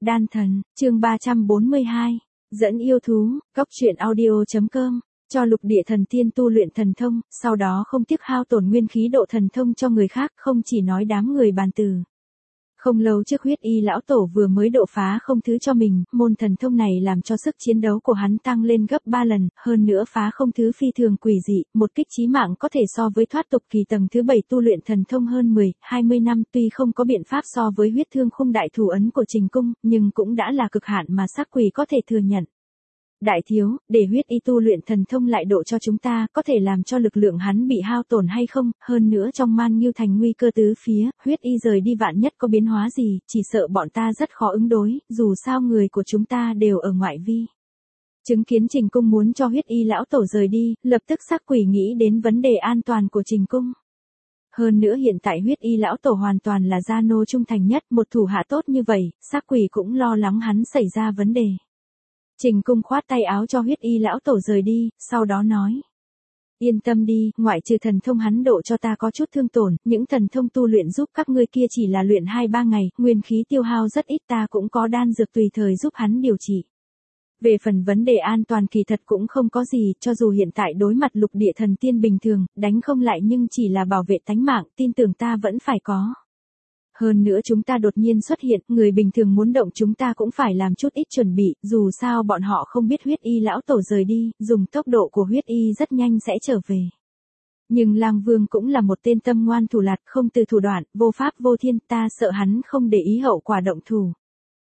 Đan thần, chương 342, dẫn yêu thú, góc truyện audio.com, cho lục địa thần tiên tu luyện thần thông, sau đó không tiếc hao tổn nguyên khí độ thần thông cho người khác, không chỉ nói đám người bàn tử. Không lâu trước huyết y lão tổ vừa mới độ phá không thứ cho mình, môn thần thông này làm cho sức chiến đấu của hắn tăng lên gấp 3 lần, hơn nữa phá không thứ phi thường quỷ dị, một kích chí mạng có thể so với thoát tục kỳ tầng thứ 7 tu luyện thần thông hơn 10-20 năm, tuy không có biện pháp so với huyết thương khung đại thủ ấn của Trình Cung, nhưng cũng đã là cực hạn mà xác quỷ có thể thừa nhận. Đại thiếu, để huyết y tu luyện thần thông lại độ cho chúng ta, có thể làm cho lực lượng hắn bị hao tổn hay không, hơn nữa trong Man Ngưu Thành nguy cơ tứ phía, huyết y rời đi vạn nhất có biến hóa gì, chỉ sợ bọn ta rất khó ứng đối, dù sao người của chúng ta đều ở ngoại vi. Chứng kiến Trình Cung muốn cho huyết y lão tổ rời đi, lập tức xác quỷ nghĩ đến vấn đề an toàn của Trình Cung. Hơn nữa hiện tại huyết y lão tổ hoàn toàn là gia nô trung thành nhất, một thủ hạ tốt như vậy, xác quỷ cũng lo lắng hắn xảy ra vấn đề. Trình Cung khoát tay áo cho huyết y lão tổ rời đi, sau đó nói. Yên tâm đi, ngoại trừ thần thông hắn độ cho ta có chút thương tổn, những thần thông tu luyện giúp các ngươi kia chỉ là luyện 2-3 ngày, nguyên khí tiêu hao rất ít, ta cũng có đan dược tùy thời giúp hắn điều trị. Về phần vấn đề an toàn kỳ thật cũng không có gì, cho dù hiện tại đối mặt lục địa thần tiên bình thường, đánh không lại nhưng chỉ là bảo vệ tánh mạng, tin tưởng ta vẫn phải có. Hơn nữa chúng ta đột nhiên xuất hiện, người bình thường muốn động chúng ta cũng phải làm chút ít chuẩn bị, dù sao bọn họ không biết huyết y lão tổ rời đi, dùng tốc độ của huyết y rất nhanh sẽ trở về. Nhưng Lang Vương cũng là một tên tâm ngoan thủ lạt, không từ thủ đoạn, vô pháp vô thiên, ta sợ hắn không để ý hậu quả động thủ.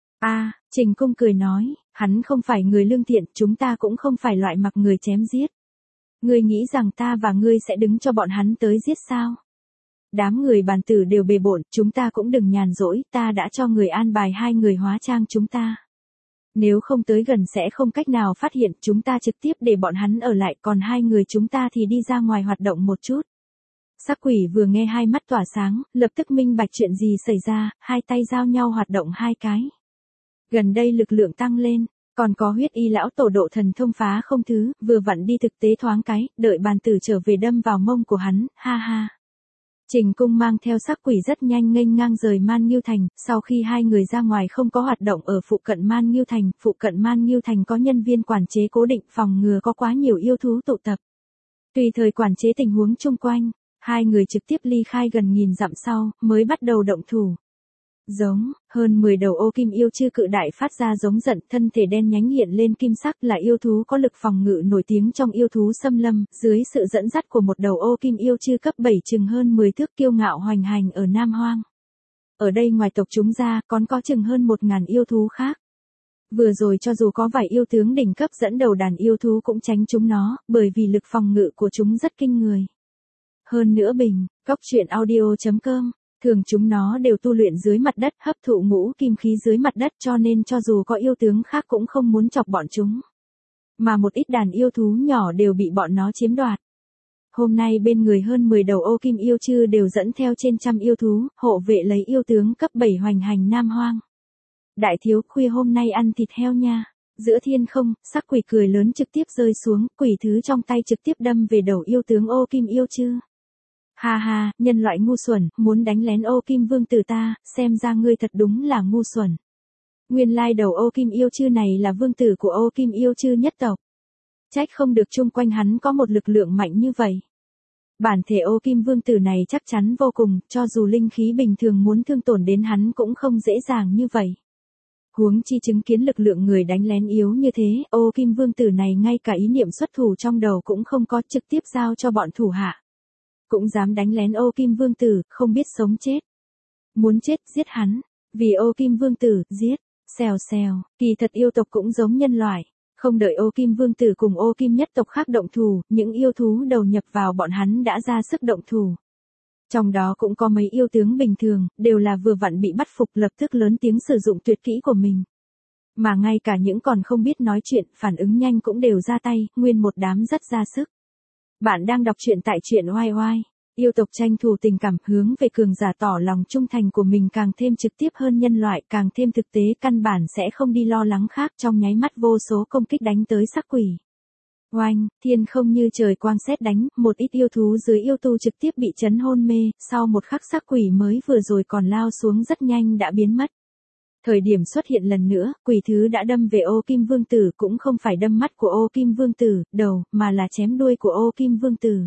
Trình Cung cười nói, hắn không phải người lương thiện, chúng ta cũng không phải loại mặc người chém giết. Ngươi nghĩ rằng ta và ngươi sẽ đứng cho bọn hắn tới giết sao? Đám người bàn tử đều bề bộn, chúng ta cũng đừng nhàn rỗi, ta đã cho người an bài 2 người hóa trang chúng ta. Nếu không tới gần sẽ không cách nào phát hiện, chúng ta trực tiếp để bọn hắn ở lại, còn 2 người chúng ta thì đi ra ngoài hoạt động một chút. Sắc quỷ vừa nghe hai mắt tỏa sáng, lập tức minh bạch chuyện gì xảy ra, hai tay giao nhau hoạt động 2 cái. Gần đây lực lượng tăng lên, còn có huyết y lão tổ độ thần thông phá không thứ, vừa vặn đi thực tế thoáng cái, đợi bàn tử trở về đâm vào mông của hắn, ha ha. Trình Cung mang theo sắc quỷ rất nhanh nghênh ngang rời Man Ngưu Thành, sau khi 2 người ra ngoài không có hoạt động ở phụ cận Man Ngưu Thành, phụ cận Man Ngưu Thành có nhân viên quản chế cố định phòng ngừa có quá nhiều yêu thú tụ tập. Tùy thời quản chế tình huống chung quanh, 2 người trực tiếp ly khai gần 1000 dặm sau, mới bắt đầu động thủ. Giống, hơn 10 đầu ô kim yêu chư cự đại phát ra giống giận, thân thể đen nhánh hiện lên kim sắc, là yêu thú có lực phòng ngự nổi tiếng trong yêu thú xâm lâm, dưới sự dẫn dắt của một đầu ô kim yêu chư cấp 7 chừng hơn 10 thước kiêu ngạo hoành hành ở Nam Hoang. Ở đây ngoài tộc chúng ra, còn có chừng hơn 1000 yêu thú khác. Vừa rồi cho dù có vài yêu tướng đỉnh cấp dẫn đầu đàn yêu thú cũng tránh chúng nó, bởi vì lực phòng ngự của chúng rất kinh người. Hơn nữa góc truyện audio.com. Thường chúng nó đều tu luyện dưới mặt đất, hấp thụ ngũ kim khí dưới mặt đất, cho nên cho dù có yêu tướng khác cũng không muốn chọc bọn chúng. Mà một ít đàn yêu thú nhỏ đều bị bọn nó chiếm đoạt. Hôm nay bên người hơn 10 đầu ô kim yêu chư đều dẫn theo trên trăm yêu thú, hộ vệ lấy yêu tướng cấp 7 hoành hành Nam Hoang. Đại thiếu, khuya hôm nay ăn thịt heo nha. Giữa thiên không, sắc quỷ cười lớn trực tiếp rơi xuống, quỷ thứ trong tay trực tiếp đâm về đầu yêu tướng ô kim yêu chư. Ha ha, nhân loại ngu xuẩn, muốn đánh lén ô kim vương tử ta, xem ra ngươi thật đúng là ngu xuẩn. Nguyên lai đầu ô kim yêu chư này là vương tử của ô kim yêu chư nhất tộc. Trách không được chung quanh hắn có một lực lượng mạnh như vậy. Bản thể ô kim vương tử này chắc chắn vô cùng, cho dù linh khí bình thường muốn thương tổn đến hắn cũng không dễ dàng như vậy. Huống chi chứng kiến lực lượng người đánh lén yếu như thế, ô kim vương tử này ngay cả ý niệm xuất thủ trong đầu cũng không có, trực tiếp giao cho bọn thủ hạ. Cũng dám đánh lén ô kim vương tử, không biết sống chết. Muốn chết, giết hắn. Vì ô kim vương tử, giết. Xèo xèo, kỳ thật yêu tộc cũng giống nhân loại. Không đợi ô kim vương tử cùng ô kim nhất tộc khác động thủ, những yêu thú đầu nhập vào bọn hắn đã ra sức động thủ. Trong đó cũng có mấy yêu tướng bình thường, đều là vừa vặn bị bắt phục lập tức lớn tiếng sử dụng tuyệt kỹ của mình. Mà ngay cả những còn không biết nói chuyện, phản ứng nhanh cũng đều ra tay, nguyên một đám rất ra sức. Bạn đang đọc truyện tại truyện oai oai. Yêu tộc tranh thủ tình cảm hướng về cường giả tỏ lòng trung thành của mình càng thêm trực tiếp hơn nhân loại, càng thêm thực tế, căn bản sẽ không đi lo lắng khác, trong nháy mắt vô số công kích đánh tới sắc quỷ. Oanh, thiên không như trời quang sét đánh, một ít yêu thú dưới yêu tu trực tiếp bị chấn hôn mê, sau một khắc sắc quỷ mới vừa rồi còn lao xuống rất nhanh đã biến mất. Thời điểm xuất hiện lần nữa, quỷ thứ đã đâm về ô kim vương tử, cũng không phải đâm mắt của ô kim vương tử, đầu, mà là chém đuôi của ô kim vương tử.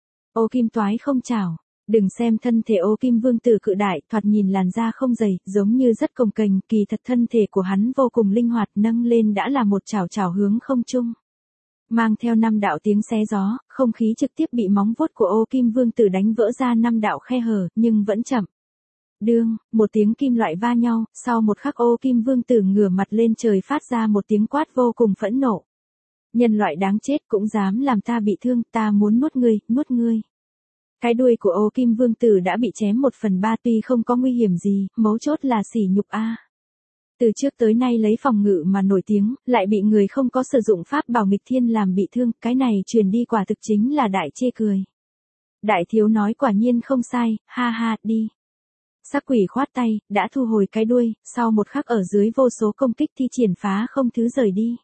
Ô kim toái không chảo. Đừng xem thân thể ô kim vương tử cự đại, thoạt nhìn làn da không dày, giống như rất cồng kềnh, kỳ thật thân thể của hắn vô cùng linh hoạt, nâng lên đã là một chảo chảo hướng không trung. Mang theo 5 đạo tiếng xé gió, không khí trực tiếp bị móng vuốt của ô kim vương tử đánh vỡ ra 5 đạo khe hở, nhưng vẫn chậm. Đương, một tiếng kim loại va nhau, sau một khắc ô kim vương tử ngửa mặt lên trời phát ra một tiếng quát vô cùng phẫn nộ. Nhân loại đáng chết cũng dám làm ta bị thương, ta muốn nuốt ngươi, nuốt ngươi. Cái đuôi của ô kim vương tử đã bị chém 1/3 tuy không có nguy hiểm gì, mấu chốt là sỉ nhục a. Từ trước tới nay lấy phòng ngự mà nổi tiếng, lại bị người không có sử dụng pháp bảo nghịch thiên làm bị thương, cái này truyền đi quả thực chính là đại chê cười. Đại thiếu nói quả nhiên không sai, ha ha, đi. Sắc quỷ khoát tay, đã thu hồi cái đuôi, sau một khắc ở dưới vô số công kích thi triển phá không thứ rời đi.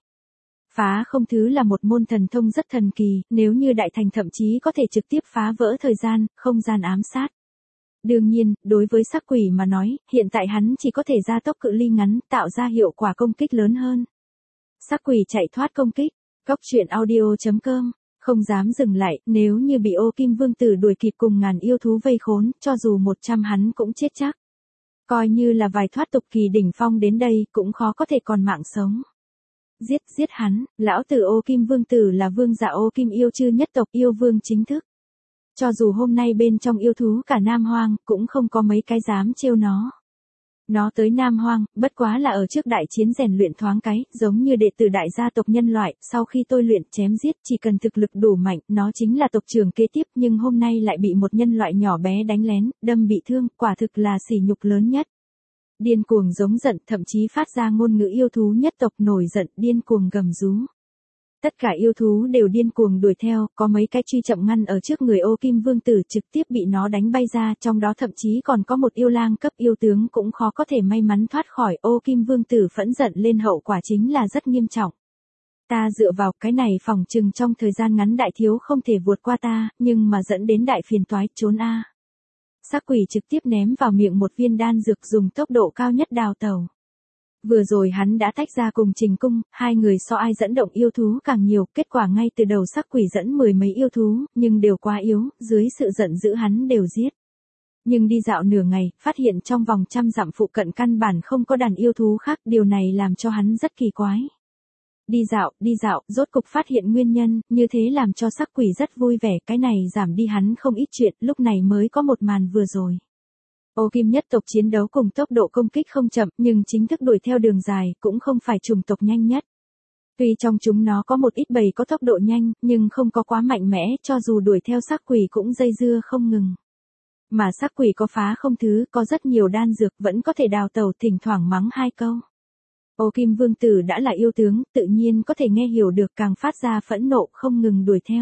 Phá không thứ là một môn thần thông rất thần kỳ, nếu như đại thành thậm chí có thể trực tiếp phá vỡ thời gian, không gian ám sát. Đương nhiên, đối với sắc quỷ mà nói, hiện tại hắn chỉ có thể gia tốc cự ly ngắn, tạo ra hiệu quả công kích lớn hơn. Sắc quỷ chạy thoát công kích, Cốc truyện audio.com, không dám dừng lại, nếu như bị ô kim vương tử đuổi kịp cùng ngàn yêu thú vây khốn, cho dù 100 hắn cũng chết chắc. Coi như là vài thoát tục kỳ đỉnh phong đến đây, cũng khó có thể còn mạng sống. Giết hắn, lão tử ô kim vương tử là vương giả ô kim yêu chư nhất tộc yêu vương chính thức. Cho dù hôm nay bên trong yêu thú cả Nam Hoang, cũng không có mấy cái dám trêu nó. Nó tới Nam Hoang, bất quá là ở trước đại chiến rèn luyện thoáng cái, giống như đệ tử đại gia tộc nhân loại, sau khi tôi luyện chém giết chỉ cần thực lực đủ mạnh, nó chính là tộc trưởng kế tiếp, nhưng hôm nay lại bị một nhân loại nhỏ bé đánh lén, đâm bị thương, quả thực là sỉ nhục lớn nhất. Điên cuồng giống giận, thậm chí phát ra ngôn ngữ yêu thú nhất tộc nổi giận, điên cuồng gầm rú. Tất cả yêu thú đều điên cuồng đuổi theo, có mấy cái truy chậm ngăn ở trước người ô kim vương tử trực tiếp bị nó đánh bay ra, trong đó thậm chí còn có một yêu lang cấp yêu tướng cũng khó có thể may mắn thoát khỏi, ô kim vương tử phẫn giận lên hậu quả chính là rất nghiêm trọng. Ta dựa vào cái này phòng trừng trong thời gian ngắn đại thiếu không thể vượt qua ta, nhưng mà dẫn đến đại phiền toái, trốn a. Sắc quỷ trực tiếp ném vào miệng một viên đan dược dùng tốc độ cao nhất đào tẩu. Vừa rồi hắn đã tách ra cùng Trình Cung, hai người so ai dẫn động yêu thú càng nhiều, kết quả ngay từ đầu sắc quỷ dẫn 10 mấy yêu thú, nhưng đều quá yếu, dưới sự giận dữ hắn đều giết. Nhưng đi dạo nửa ngày, phát hiện trong vòng 100 dặm phụ cận căn bản không có đàn yêu thú khác, điều này làm cho hắn rất kỳ quái. Đi dạo, rốt cục phát hiện nguyên nhân, như thế làm cho sắc quỷ rất vui vẻ, cái này giảm đi hắn không ít chuyện, lúc này mới có một màn vừa rồi. Ô kim nhất tộc chiến đấu cùng tốc độ công kích không chậm, nhưng chính thức đuổi theo đường dài, cũng không phải chủng tộc nhanh nhất. Tuy trong chúng nó có một ít bầy có tốc độ nhanh, nhưng không có quá mạnh mẽ, cho dù đuổi theo sắc quỷ cũng dây dưa không ngừng. Mà sắc quỷ có phá không thứ, có rất nhiều đan dược, vẫn có thể đào tẩu, thỉnh thoảng mắng 2 câu. Ô kim vương tử đã là yêu tướng, tự nhiên có thể nghe hiểu được, càng phát ra phẫn nộ, không ngừng đuổi theo.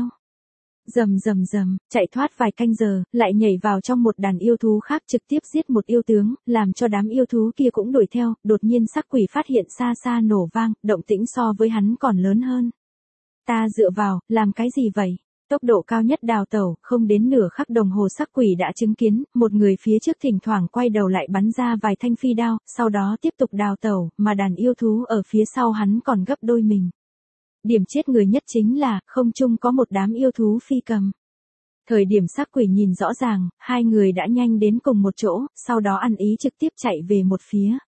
Rầm, chạy thoát vài canh giờ, lại nhảy vào trong một đàn yêu thú khác trực tiếp giết một yêu tướng, làm cho đám yêu thú kia cũng đuổi theo, đột nhiên sắc quỷ phát hiện xa xa nổ vang, động tĩnh so với hắn còn lớn hơn. Ta dựa vào, làm cái gì vậy? Tốc độ cao nhất đào tẩu, không đến nửa khắc đồng hồ sắc quỷ đã chứng kiến, một người phía trước thỉnh thoảng quay đầu lại bắn ra vài thanh phi đao, sau đó tiếp tục đào tẩu, mà đàn yêu thú ở phía sau hắn còn gấp đôi mình. Điểm chết người nhất chính là, không chung có một đám yêu thú phi cầm. Thời điểm sắc quỷ nhìn rõ ràng, hai người đã nhanh đến cùng một chỗ, sau đó ăn ý trực tiếp chạy về một phía.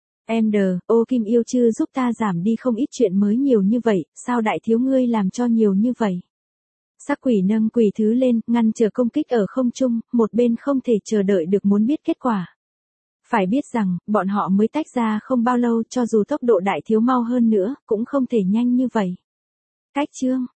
Ô kim yêu chư giúp ta giảm đi không ít chuyện mới nhiều như vậy, sao đại thiếu ngươi làm cho nhiều như vậy? Sắc quỷ nâng quỷ thứ lên, ngăn trở công kích ở không trung, một bên không thể chờ đợi được muốn biết kết quả. Phải biết rằng, bọn họ mới tách ra không bao lâu, cho dù tốc độ đại thiếu mau hơn nữa, cũng không thể nhanh như vậy. Cách chương